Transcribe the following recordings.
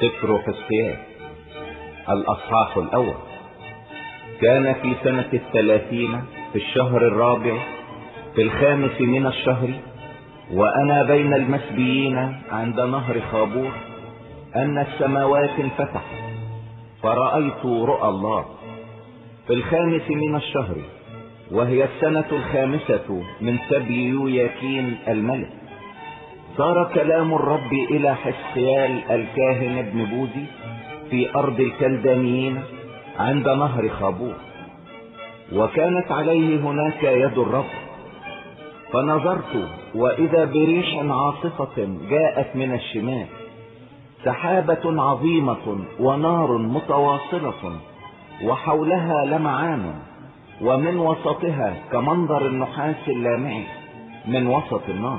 سفر حزقيال الأصحاح الأول. كان في سنة 30 في الشهر الرابع في 5 من الشهر، وأنا بين المسبيين عند نهر خابور، أن السماوات انفتحت فرأيت رؤى الله. في 5 من الشهر، وهي السنة 5 من سبي يوياكين الملك، صار كلام الرب إلى حزقيال الكاهن ابن بوزي في أرض الكلدانيين عند نهر خابور. وكانت عليه هناك يد الرب، فنظرت وإذا بريح عاصفة جاءت من الشمال، سحابة عظيمة ونار متواصلة، وحولها لمعان، ومن وسطها كمنظر النحاس اللامع من وسط النار،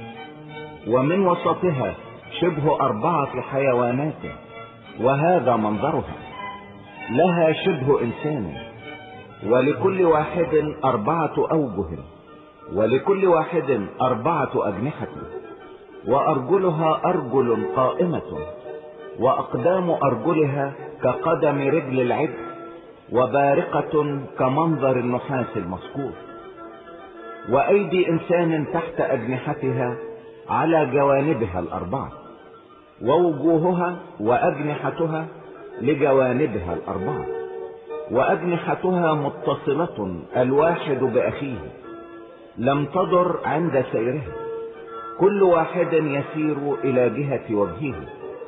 ومن وسطها شبه 4 حيوانات، وهذا منظرها، لها شبه إنسان، ولكل واحد 4 أوجه، ولكل واحد 4 أجنحة، وأرجلها أرجل قائمة، وأقدام أرجلها كقدم رجل العبد، وبارقة كمنظر النحاس المصقور، وأيدي إنسان تحت أجنحتها على جوانبها 4، ووجوهها وأجنحتها لجوانبها 4، وأجنحتها متصلة الواحد بأخيه، لم تضر عند سيرها، كل واحد يسير إلى جهة وجهه.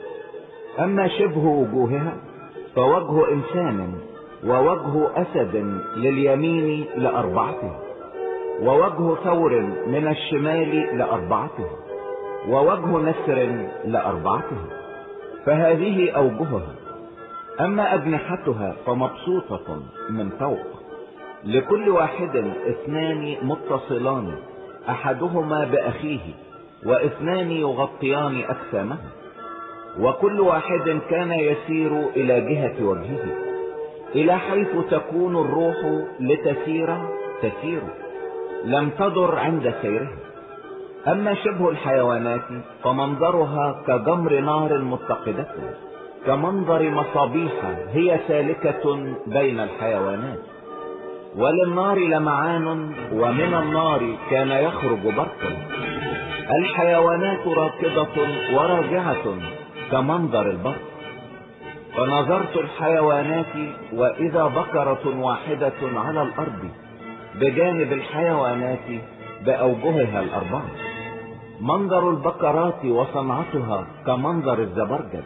أما شبه وجوهها فوجه إنسان، ووجه أسد لليمين لأربعتها، ووجه ثور من الشمال لأربعتها، ووجه نسر لأربعتها، فهذه أوجهها. أما أجنحتها فمبسوطة من فوق، لكل واحد 2 متصلان، أحدهما بأخيه، و2 يغطيان أجسامها، وكل واحد كان يسير إلى جهة وجهه، إلى حيث تكون الروح لتسير تسير، لم تضر عند سيرها. أما شبه الحيوانات فمنظرها كجمر نار متقدة، كمنظر مصابيح هي سالكة بين الحيوانات، وللنار لمعان، ومن النار كان يخرج برق. الحيوانات راكضة وراجعة كمنظر البرق. فنظرت الحيوانات، وإذا بقرة واحدة على الأرض بجانب الحيوانات بأوجهها 4. منظر البقرات وصنعتها كمنظر الزبرجد،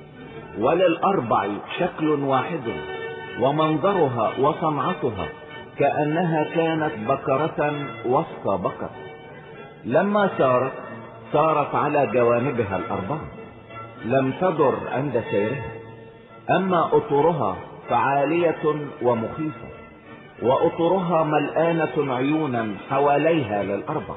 ولل4 شكل واحد، ومنظرها وصنعتها كأنها كانت بقرة وسط بقر. لما سارت على جوانبها 4، لم تضر عند سيرها. أما أطرها فعالية ومخيفة، وأطرها ملآنة عيونا حواليها لل4.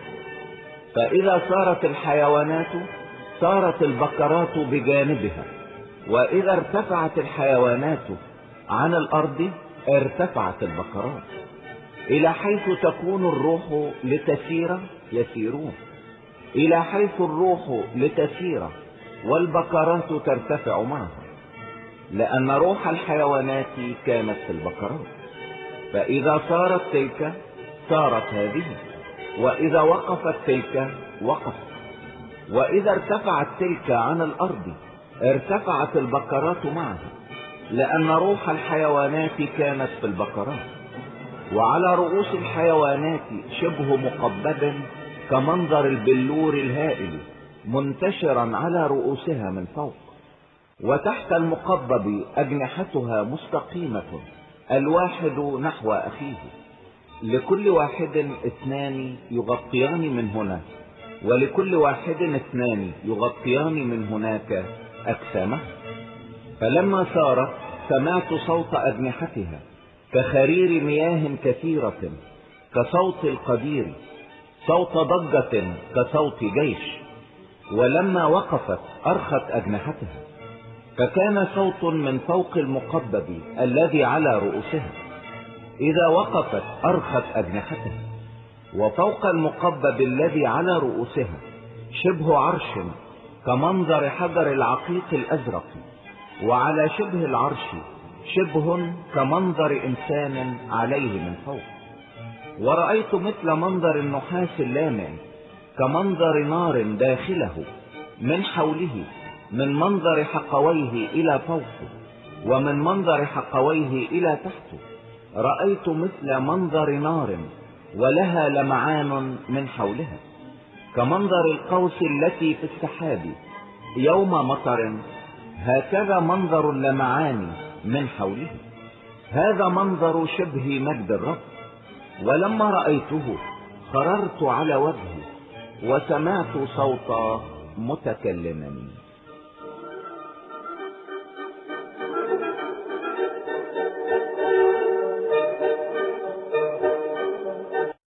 فإذا سارت الحيوانات سارت البقرات بجانبها، وإذا ارتفعت الحيوانات عن الأرض ارتفعت البقرات، إلى حيث تكون الروح لتسير يسيرون، إلى حيث الروح لتسير والبقرات ترتفع معها، لأن روح الحيوانات كانت في البقرات. فإذا صارت تلك صارت هذه، وإذا وقفت تلك وقفت، وإذا ارتفعت تلك عن الأرض ارتفعت البقرات معها، لأن روح الحيوانات كانت في البقرات. وعلى رؤوس الحيوانات شبه مقبب كمنظر البلور الهائل، منتشرا على رؤوسها من فوق. وتحت المقبب أجنحتها مستقيمة، الواحد نحو أخيه، لكل واحد 2 يغطيان من هنا، ولكل واحد 2 يغطيان من هناك أجسامها. فلما سارت سمعت صوت أجنحتها كخرير مياه كثيرة، كصوت القدير، صوت ضجة كصوت جيش. ولما وقفت أرخت أجنحتها، فكان صوت من فوق المقبب الذي على رؤوسها. إذا وقفت أرخت أجنحتها، وفوق المقبب الذي على رؤوسها شبه عرش كمنظر حجر العقيق الأزرق، وعلى شبه العرش شبه كمنظر إنسان عليه من فوق. ورأيت مثل منظر النحاس اللامع كمنظر نار داخله من حوله، من منظر حقويه إلى فوقه، ومن منظر حقويه إلى تحته. رأيت مثل منظر نار ولها لمعان من حولها كمنظر القوس التي في السحاب يوم مطر، هكذا منظر اللمعان من حوله. هذا منظر شبه مجد الرب. ولما رأيته خررت على وجهي وسمعت صوتا متكلما.